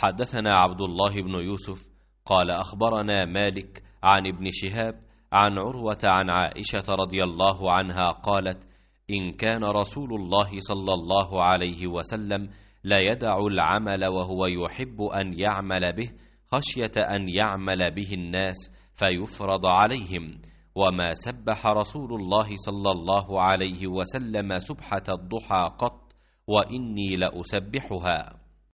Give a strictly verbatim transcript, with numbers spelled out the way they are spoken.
حدثنا عبد الله بن يوسف قال أخبرنا مالك عن ابن شهاب عن عروة عن عائشة رضي الله عنها قالت: إن كان رسول الله صلى الله عليه وسلم لا يدع العمل وهو يحب أن يعمل به خشية أن يعمل به الناس فيفرض عليهم، وما سبح رسول الله صلى الله عليه وسلم سبحة الضحى قط، وإني لأسبحها.